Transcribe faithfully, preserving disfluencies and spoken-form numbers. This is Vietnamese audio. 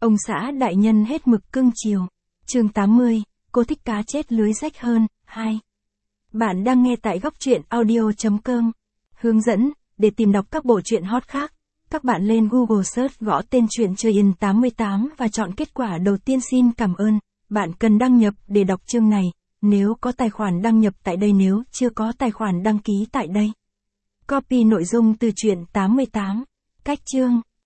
Ông xã đại nhân hết mực cưng chiều. Chương tám mươi, cô thích cá chết lưới rách hơn, hai. Bạn đang nghe tại góc truyện audio chấm com. Hướng dẫn, để tìm đọc các bộ truyện hot khác, các bạn lên Google Search gõ tên truyện Chơi In tám mươi tám và chọn kết quả đầu tiên. Xin cảm ơn. Bạn cần đăng nhập để đọc chương này, nếu có tài khoản đăng nhập tại đây, nếu chưa có tài khoản đăng ký tại đây. Copy nội dung từ truyện tám mươi tám. Cách chương.